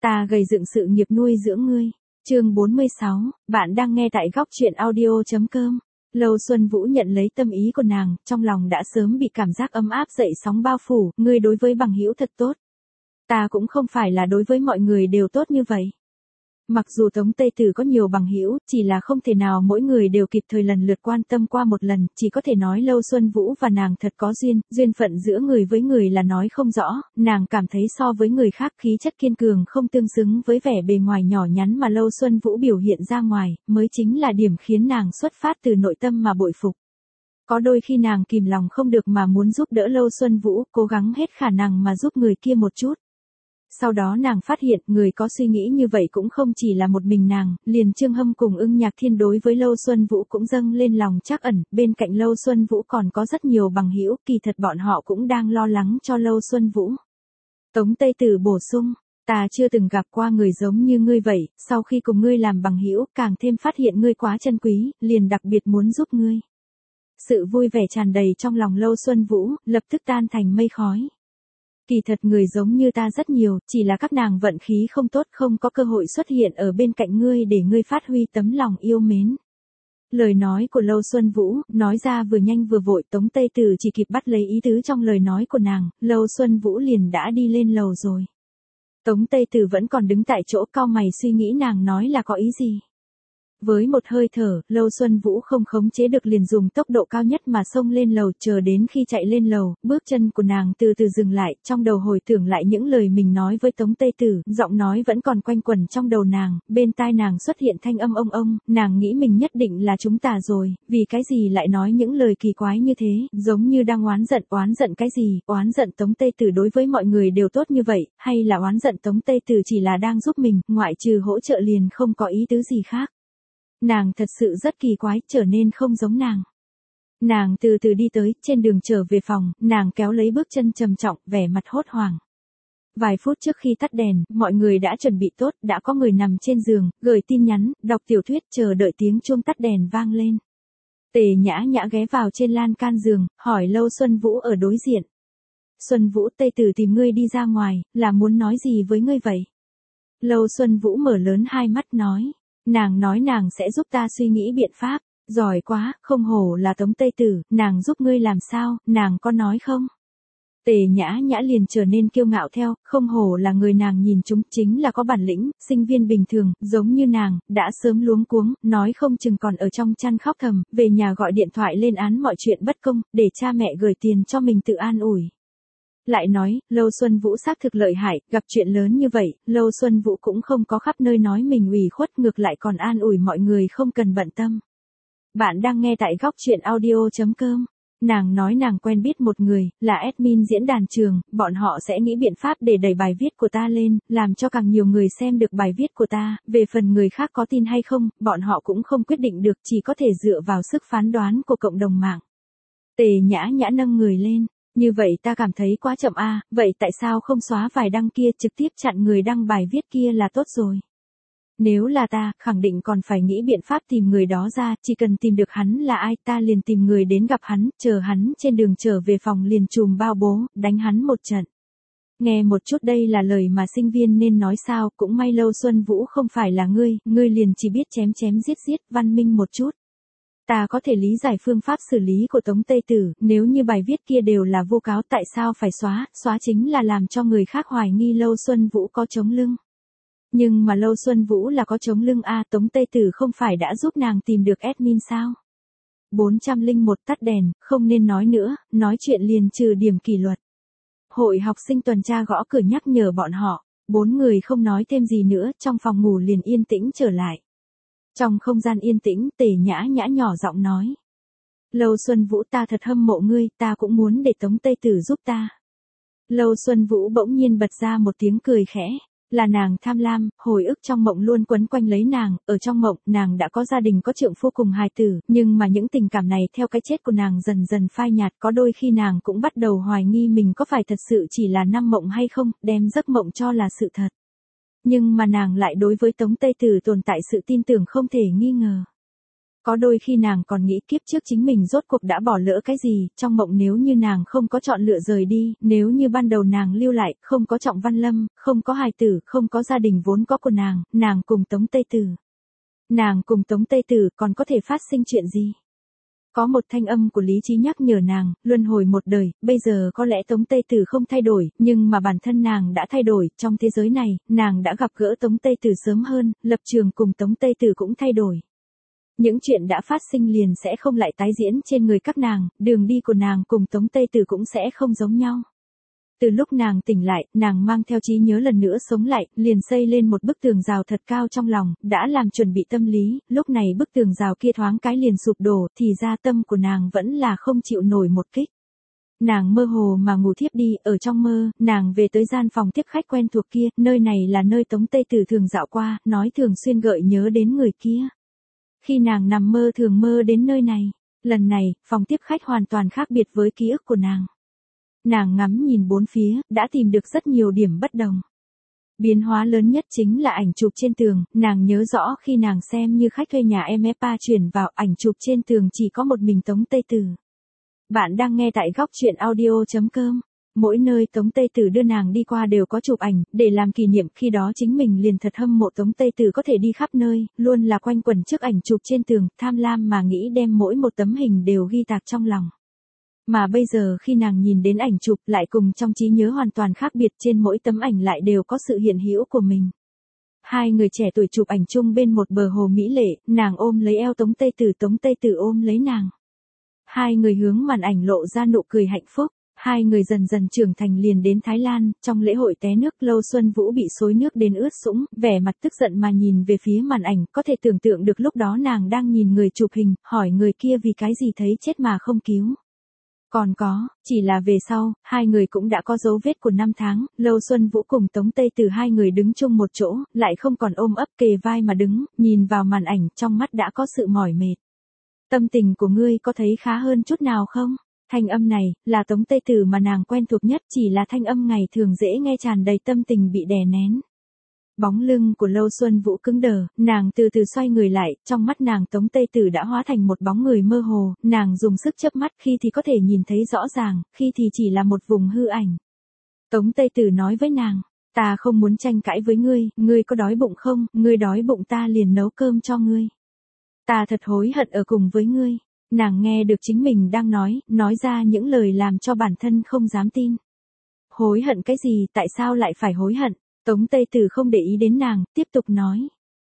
Ta gầy dựng sự nghiệp nuôi dưỡng ngươi. Chương 46, bạn đang nghe tại góc truyện audio.com. Lâu Xuân Vũ nhận lấy tâm ý của nàng, trong lòng đã sớm bị cảm giác ấm áp dậy sóng bao phủ, ngươi đối với bằng hữu thật tốt. Ta cũng không phải là đối với mọi người đều tốt như vậy. Mặc dù Tống Tây Tử có nhiều bằng hữu, chỉ là không thể nào mỗi người đều kịp thời lần lượt quan tâm qua một lần, chỉ có thể nói Lâu Xuân Vũ và nàng thật có duyên, duyên phận giữa người với người là nói không rõ, nàng cảm thấy so với người khác khí chất kiên cường không tương xứng với vẻ bề ngoài nhỏ nhắn mà Lâu Xuân Vũ biểu hiện ra ngoài, mới chính là điểm khiến nàng xuất phát từ nội tâm mà bội phục. Có đôi khi nàng kìm lòng không được mà muốn giúp đỡ Lâu Xuân Vũ, cố gắng hết khả năng mà giúp người kia một chút. Sau đó nàng phát hiện người có suy nghĩ như vậy cũng không chỉ là một mình nàng, liền Trương Hâm cùng Ưng Nhạc Thiên đối với Lâu Xuân Vũ cũng dâng lên lòng trắc ẩn, bên cạnh Lâu Xuân Vũ còn có rất nhiều bằng hữu, kỳ thật bọn họ cũng đang lo lắng cho Lâu Xuân Vũ. Tống Tây Tử bổ sung, ta chưa từng gặp qua người giống như ngươi vậy, sau khi cùng ngươi làm bằng hữu, càng thêm phát hiện ngươi quá chân quý, liền đặc biệt muốn giúp ngươi. Sự vui vẻ tràn đầy trong lòng Lâu Xuân Vũ, lập tức tan thành mây khói. Kỳ thật người giống như ta rất nhiều, chỉ là các nàng vận khí không tốt không có cơ hội xuất hiện ở bên cạnh ngươi để ngươi phát huy tấm lòng yêu mến. Lời nói của Lâu Xuân Vũ, nói ra vừa nhanh vừa vội, Tống Tây Tử chỉ kịp bắt lấy ý tứ trong lời nói của nàng, Lâu Xuân Vũ liền đã đi lên lầu rồi. Tống Tây Tử vẫn còn đứng tại chỗ cau mày suy nghĩ nàng nói là có ý gì. Với một hơi thở, Lâu Xuân Vũ không khống chế được liền dùng tốc độ cao nhất mà xông lên lầu, chờ đến khi chạy lên lầu, bước chân của nàng từ từ dừng lại, trong đầu hồi tưởng lại những lời mình nói với Tống Tây Tử, giọng nói vẫn còn quanh quẩn trong đầu nàng, bên tai nàng xuất hiện thanh âm ông, nàng nghĩ mình nhất định là chúng ta rồi, vì cái gì lại nói những lời kỳ quái như thế, giống như đang oán giận cái gì, oán giận Tống Tây Tử đối với mọi người đều tốt như vậy, hay là oán giận Tống Tây Tử chỉ là đang giúp mình, ngoại trừ hỗ trợ liền không có ý tứ gì khác. Nàng thật sự rất kỳ quái, trở nên không giống nàng. Nàng từ từ đi tới, trên đường trở về phòng, nàng kéo lấy bước chân trầm trọng, vẻ mặt hốt hoảng. Vài phút trước khi tắt đèn, mọi người đã chuẩn bị tốt, đã có người nằm trên giường, gửi tin nhắn, đọc tiểu thuyết, chờ đợi tiếng chuông tắt đèn vang lên. Tề Nhã Nhã ghé vào trên lan can giường, hỏi Lâu Xuân Vũ ở đối diện. Xuân Vũ, Tây Tử tìm ngươi đi ra ngoài, là muốn nói gì với ngươi vậy? Lâu Xuân Vũ mở lớn hai mắt nói. Nàng nói nàng sẽ giúp ta suy nghĩ biện pháp, giỏi quá, không hổ là Tống Tây Tử, nàng giúp ngươi làm sao, nàng có nói không? Tề Nhã Nhã liền trở nên kiêu ngạo theo, không hổ là người nàng nhìn chúng, chính là có bản lĩnh, sinh viên bình thường, giống như nàng, đã sớm luống cuống, nói không chừng còn ở trong chăn khóc thầm, về nhà gọi điện thoại lên án mọi chuyện bất công, để cha mẹ gửi tiền cho mình tự an ủi. Lại nói, Lâu Xuân Vũ xác thực lợi hại, gặp chuyện lớn như vậy, Lâu Xuân Vũ cũng không có khắp nơi nói mình ủy khuất, ngược lại còn an ủi mọi người không cần bận tâm. Bạn đang nghe tại góc truyện audio.com. Nàng nói nàng quen biết một người, là admin diễn đàn trường, bọn họ sẽ nghĩ biện pháp để đẩy bài viết của ta lên, làm cho càng nhiều người xem được bài viết của ta, về phần người khác có tin hay không, bọn họ cũng không quyết định được, chỉ có thể dựa vào sức phán đoán của cộng đồng mạng. Tề Nhã Nhã nâng người lên. Như vậy ta cảm thấy quá chậm a, vậy tại sao không xóa vài đăng kia trực tiếp chặn người đăng bài viết kia là tốt rồi. Nếu là ta, khẳng định còn phải nghĩ biện pháp tìm người đó ra, chỉ cần tìm được hắn là ai ta liền tìm người đến gặp hắn, chờ hắn trên đường trở về phòng liền chùm bao bố, đánh hắn một trận. Nghe một chút đây là lời mà sinh viên nên nói sao, cũng may Lâu Xuân Vũ không phải là ngươi liền chỉ biết chém giết, văn minh một chút. Ta có thể lý giải phương pháp xử lý của Tống Tây Tử, nếu như bài viết kia đều là vô cáo tại sao phải xóa chính là làm cho người khác hoài nghi Lâu Xuân Vũ có chống lưng. Nhưng mà Lâu Xuân Vũ là có chống lưng a, Tống Tây Tử không phải đã giúp nàng tìm được admin sao? 401 tắt đèn, không nên nói nữa, nói chuyện liền trừ điểm kỷ luật. Hội học sinh tuần tra gõ cửa nhắc nhở bọn họ, 4 người không nói thêm gì nữa, trong phòng ngủ liền yên tĩnh trở lại. Trong không gian yên tĩnh, Tề Nhã Nhã nhỏ giọng nói. Lâu Xuân Vũ ta thật hâm mộ ngươi, ta cũng muốn để Tống Tây Tử giúp ta. Lâu Xuân Vũ bỗng nhiên bật ra một tiếng cười khẽ. Là nàng tham lam, hồi ức trong mộng luôn quấn quanh lấy nàng, ở trong mộng, nàng đã có gia đình có trượng phu cùng hài tử, nhưng mà những tình cảm này theo cái chết của nàng dần dần phai nhạt, có đôi khi nàng cũng bắt đầu hoài nghi mình có phải thật sự chỉ là năm mộng hay không, đem giấc mộng cho là sự thật. Nhưng mà nàng lại đối với Tống Tây Tử tồn tại sự tin tưởng không thể nghi ngờ. Có đôi khi nàng còn nghĩ kiếp trước chính mình rốt cuộc đã bỏ lỡ cái gì, trong mộng nếu như nàng không có chọn lựa rời đi, nếu như ban đầu nàng lưu lại, không có Trọng Văn Lâm, không có hài tử, không có gia đình vốn có của nàng cùng Tống Tây Tử. Nàng cùng Tống Tây Tử còn có thể phát sinh chuyện gì? Có một thanh âm của lý trí nhắc nhở nàng, luân hồi một đời, bây giờ có lẽ Tống Tây Tử không thay đổi, nhưng mà bản thân nàng đã thay đổi, trong thế giới này, nàng đã gặp gỡ Tống Tây Tử sớm hơn, lập trường cùng Tống Tây Tử cũng thay đổi. Những chuyện đã phát sinh liền sẽ không lại tái diễn trên người các nàng, đường đi của nàng cùng Tống Tây Tử cũng sẽ không giống nhau. Từ lúc nàng tỉnh lại, nàng mang theo trí nhớ lần nữa sống lại, liền xây lên một bức tường rào thật cao trong lòng, đã làm chuẩn bị tâm lý, lúc này bức tường rào kia thoáng cái liền sụp đổ, thì ra tâm của nàng vẫn là không chịu nổi một kích. Nàng mơ hồ mà ngủ thiếp đi, ở trong mơ, nàng về tới gian phòng tiếp khách quen thuộc kia, nơi này là nơi Tống Tây Tử thường dạo qua, nói thường xuyên gợi nhớ đến người kia. Khi nàng nằm mơ thường mơ đến nơi này, lần này, phòng tiếp khách hoàn toàn khác biệt với ký ức của nàng. Nàng ngắm nhìn bốn phía, đã tìm được rất nhiều điểm bất đồng. Biến hóa lớn nhất chính là ảnh chụp trên tường, nàng nhớ rõ khi nàng xem như khách thuê nhà MFA chuyển vào ảnh chụp trên tường chỉ có một mình Tống Tây Tử. Bạn đang nghe tại góc truyện audio.com. Mỗi nơi Tống Tây Tử đưa nàng đi qua đều có chụp ảnh, để làm kỷ niệm, khi đó chính mình liền thật hâm mộ Tống Tây Tử có thể đi khắp nơi, luôn là quanh quẩn trước ảnh chụp trên tường, tham lam mà nghĩ đem mỗi một tấm hình đều ghi tạc trong lòng. Mà bây giờ khi nàng nhìn đến ảnh chụp lại cùng trong trí nhớ hoàn toàn khác biệt, trên mỗi tấm ảnh lại đều có sự hiện hữu của mình. Hai người trẻ tuổi chụp ảnh chung bên một bờ hồ mỹ lệ, nàng ôm lấy eo Tống Tây Tử ôm lấy nàng. Hai người hướng màn ảnh lộ ra nụ cười hạnh phúc. Hai người dần dần trưởng thành liền đến Thái Lan, trong lễ hội té nước Lâu Xuân Vũ bị xối nước đến ướt sũng, vẻ mặt tức giận mà nhìn về phía màn ảnh, có thể tưởng tượng được lúc đó nàng đang nhìn người chụp hình, hỏi người kia vì cái gì thấy chết mà không cứu. Còn có, chỉ là về sau, hai người cũng đã có dấu vết của năm tháng, Lâu Xuân Vũ cùng Tống Tây Tử hai người đứng chung một chỗ, lại không còn ôm ấp kề vai mà đứng, nhìn vào màn ảnh, trong mắt đã có sự mỏi mệt. Tâm tình của ngươi có thấy khá hơn chút nào không? Thanh âm này, là Tống Tây Tử mà nàng quen thuộc nhất, chỉ là thanh âm ngày thường dễ nghe tràn đầy tâm tình bị đè nén. Bóng lưng của Lâu Xuân Vũ cứng đờ, nàng từ từ xoay người lại, trong mắt nàng Tống Tây Tử đã hóa thành một bóng người mơ hồ, nàng dùng sức chớp mắt, khi thì có thể nhìn thấy rõ ràng, khi thì chỉ là một vùng hư ảnh. Tống Tây Tử nói với nàng, ta không muốn tranh cãi với ngươi có đói bụng không, ngươi đói bụng ta liền nấu cơm cho ngươi. Ta thật hối hận ở cùng với ngươi. Nàng nghe được chính mình đang nói ra những lời làm cho bản thân không dám tin. Hối hận cái gì, tại sao lại phải hối hận? Tống Tây Tử không để ý đến nàng, tiếp tục nói.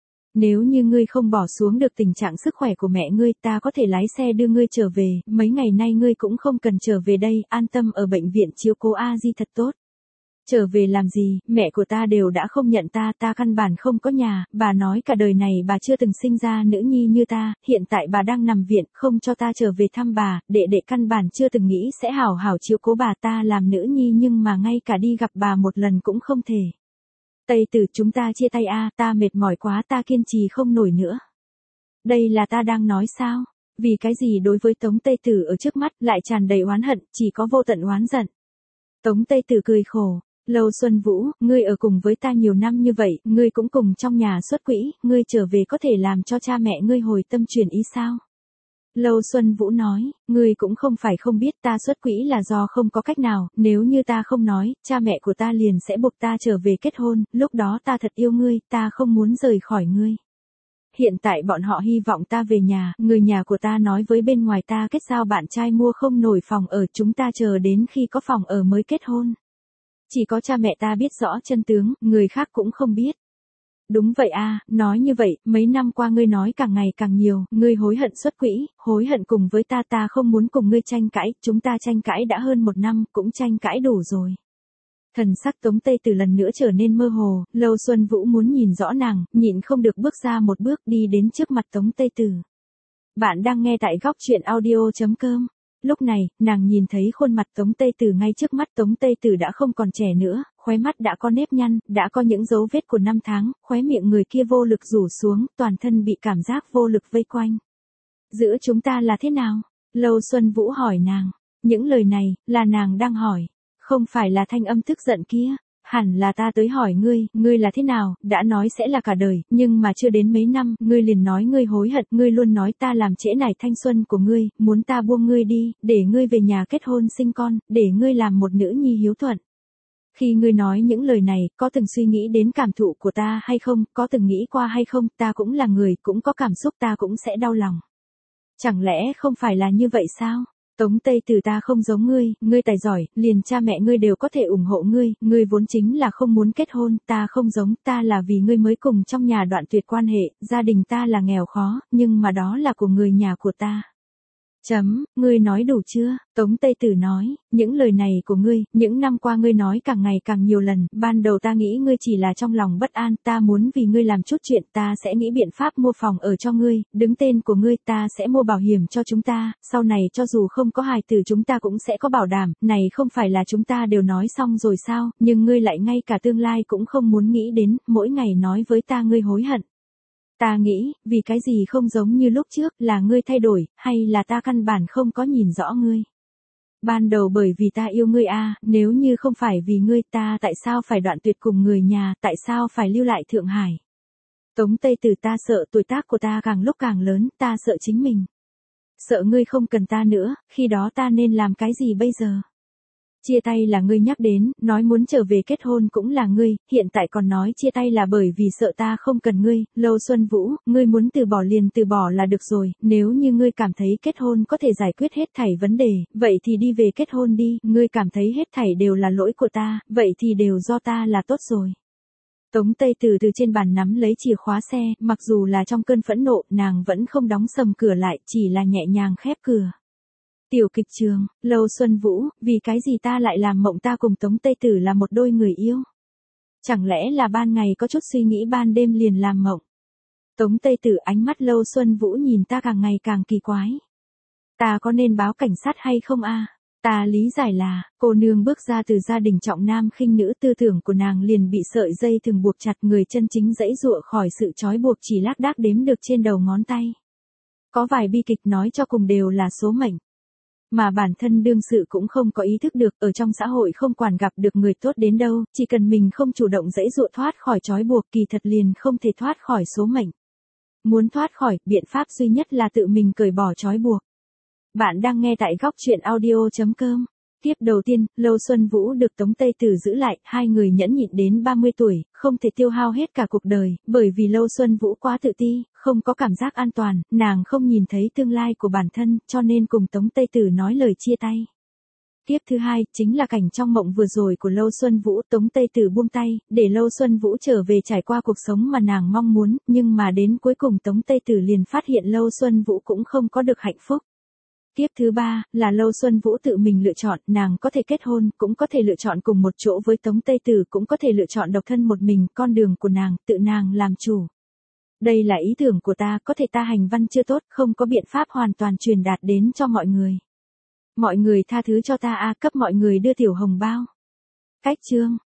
Nếu như ngươi không bỏ xuống được tình trạng sức khỏe của mẹ ngươi, ta có thể lái xe đưa ngươi trở về, mấy ngày nay ngươi cũng không cần trở về đây, an tâm ở bệnh viện chiếu cố A Di thật tốt. Trở về làm gì, mẹ của ta đều đã không nhận ta, ta căn bản không có nhà, bà nói cả đời này bà chưa từng sinh ra nữ nhi như ta, hiện tại bà đang nằm viện, không cho ta trở về thăm bà, đệ căn bản chưa từng nghĩ sẽ hảo hảo chiếu cố bà, ta làm nữ nhi nhưng mà ngay cả đi gặp bà một lần cũng không thể. Tây Tử, chúng ta chia tay a, ta mệt mỏi quá, ta kiên trì không nổi nữa. Đây là ta đang nói sao? Vì cái gì đối với Tống Tây Tử ở trước mắt lại tràn đầy oán hận, chỉ có vô tận oán giận. Tống Tây Tử cười khổ. Lâu Xuân Vũ, ngươi ở cùng với ta nhiều năm như vậy, ngươi cũng cùng trong nhà xuất quỹ, ngươi trở về có thể làm cho cha mẹ ngươi hồi tâm chuyển ý sao? Lâu Xuân Vũ nói, ngươi cũng không phải không biết ta xuất quỹ là do không có cách nào, nếu như ta không nói, cha mẹ của ta liền sẽ buộc ta trở về kết hôn, lúc đó ta thật yêu ngươi, ta không muốn rời khỏi ngươi. Hiện tại bọn họ hy vọng ta về nhà, người nhà của ta nói với bên ngoài ta kết giao bạn trai mua không nổi phòng ở, chúng ta chờ đến khi có phòng ở mới kết hôn. Chỉ có cha mẹ ta biết rõ chân tướng, người khác cũng không biết. Đúng vậy a, nói như vậy, mấy năm qua ngươi nói càng ngày càng nhiều, ngươi hối hận xuất quỹ, hối hận cùng với ta không muốn cùng ngươi tranh cãi, chúng ta tranh cãi đã hơn 1 năm, cũng tranh cãi đủ rồi. Thần sắc Tống Tây Tử lần nữa trở nên mơ hồ, Lâu Xuân Vũ muốn nhìn rõ nàng, nhịn không được bước ra một bước đi đến trước mặt Tống Tây Tử. Bạn đang nghe tại góc truyện audio.com. Lúc này, nàng nhìn thấy khuôn mặt Tống Tây Tử ngay trước mắt, Tống Tây Tử đã không còn trẻ nữa, khóe mắt đã có nếp nhăn, đã có những dấu vết của năm tháng, khóe miệng người kia vô lực rủ xuống, toàn thân bị cảm giác vô lực vây quanh. Giữa chúng ta là thế nào? Lâu Xuân Vũ hỏi nàng. Những lời này, là nàng đang hỏi. Không phải là thanh âm tức giận kia. Hẳn là ta tới hỏi ngươi là thế nào, đã nói sẽ là cả đời, nhưng mà chưa đến mấy năm, ngươi liền nói ngươi hối hận, ngươi luôn nói ta làm trễ nải thanh xuân của ngươi, muốn ta buông ngươi đi, để ngươi về nhà kết hôn sinh con, để ngươi làm một nữ nhi hiếu thuận. Khi ngươi nói những lời này, có từng suy nghĩ đến cảm thụ của ta hay không, có từng nghĩ qua hay không, ta cũng là người, cũng có cảm xúc, ta cũng sẽ đau lòng. Chẳng lẽ không phải là như vậy sao? Tống Tây Tử, ta không giống ngươi tài giỏi, liền cha mẹ ngươi đều có thể ủng hộ ngươi vốn chính là không muốn kết hôn, ta không giống, ta là vì ngươi mới cùng trong nhà đoạn tuyệt quan hệ, gia đình ta là nghèo khó, nhưng mà đó là của người nhà của ta. Ngươi nói đủ chưa? Tống Tây Tử nói, những lời này của ngươi, những năm qua ngươi nói càng ngày càng nhiều lần, ban đầu ta nghĩ ngươi chỉ là trong lòng bất an, ta muốn vì ngươi làm chút chuyện, ta sẽ nghĩ biện pháp mua phòng ở cho ngươi, đứng tên của ngươi, ta sẽ mua bảo hiểm cho chúng ta, sau này cho dù không có hài tử chúng ta cũng sẽ có bảo đảm, này không phải là chúng ta đều nói xong rồi sao, nhưng ngươi lại ngay cả tương lai cũng không muốn nghĩ đến, mỗi ngày nói với ta ngươi hối hận. Ta nghĩ, vì cái gì không giống như lúc trước, là ngươi thay đổi, hay là ta căn bản không có nhìn rõ ngươi. Ban đầu bởi vì ta yêu ngươi nếu như không phải vì ngươi ta tại sao phải đoạn tuyệt cùng người nhà, tại sao phải lưu lại Thượng Hải. Tống Tây Tử, ta sợ tuổi tác của ta càng lúc càng lớn, ta sợ chính mình. Sợ ngươi không cần ta nữa, khi đó ta nên làm cái gì bây giờ? Chia tay là ngươi nhắc đến, nói muốn trở về kết hôn cũng là ngươi, hiện tại còn nói chia tay là bởi vì sợ ta không cần ngươi, Lâu Xuân Vũ, ngươi muốn từ bỏ liền từ bỏ là được rồi, nếu như ngươi cảm thấy kết hôn có thể giải quyết hết thảy vấn đề, vậy thì đi về kết hôn đi, ngươi cảm thấy hết thảy đều là lỗi của ta, vậy thì đều do ta là tốt rồi. Tống Tây Tử từ trên bàn nắm lấy chìa khóa xe, mặc dù là trong cơn phẫn nộ, nàng vẫn không đóng sầm cửa lại, chỉ là nhẹ nhàng khép cửa. Tiểu kịch trường, Lâu Xuân Vũ, vì cái gì ta lại làm mộng ta cùng Tống Tây Tử là một đôi người yêu? Chẳng lẽ là ban ngày có chút suy nghĩ ban đêm liền làm mộng? Tống Tây Tử, ánh mắt Lâu Xuân Vũ nhìn ta càng ngày càng kỳ quái. Ta có nên báo cảnh sát hay không Ta lý giải là, cô nương bước ra từ gia đình trọng nam khinh nữ, tư tưởng của nàng liền bị sợi dây thừng buộc chặt, người chân chính giãy giụa khỏi sự trói buộc chỉ lác đác đếm được trên đầu ngón tay. Có vài bi kịch nói cho cùng đều là số mệnh. Mà bản thân đương sự cũng không có ý thức được, ở trong xã hội không quản gặp được người tốt đến đâu, chỉ cần mình không chủ động giãy giụa thoát khỏi trói buộc, kỳ thật liền không thể thoát khỏi số mệnh. Muốn thoát khỏi, biện pháp duy nhất là tự mình cởi bỏ trói buộc. Bạn đang nghe tại góc truyện audio.com. Tiếp đầu tiên, Lâu Xuân Vũ được Tống Tây Tử giữ lại, hai người nhẫn nhịn đến 30 tuổi, không thể tiêu hao hết cả cuộc đời, bởi vì Lâu Xuân Vũ quá tự ti, không có cảm giác an toàn, nàng không nhìn thấy tương lai của bản thân, cho nên cùng Tống Tây Tử nói lời chia tay. Tiếp thứ hai, chính là cảnh trong mộng vừa rồi của Lâu Xuân Vũ, Tống Tây Tử buông tay, để Lâu Xuân Vũ trở về trải qua cuộc sống mà nàng mong muốn, nhưng mà đến cuối cùng Tống Tây Tử liền phát hiện Lâu Xuân Vũ cũng không có được hạnh phúc. Tiếp thứ ba, là Lâu Xuân Vũ tự mình lựa chọn, nàng có thể kết hôn, cũng có thể lựa chọn cùng một chỗ với Tống Tây Tử, cũng có thể lựa chọn độc thân một mình, con đường của nàng, tự nàng làm chủ. Đây là ý tưởng của ta, có thể ta hành văn chưa tốt, không có biện pháp hoàn toàn truyền đạt đến cho mọi người. Mọi người tha thứ cho ta cấp mọi người đưa tiểu hồng bao. Cách chương.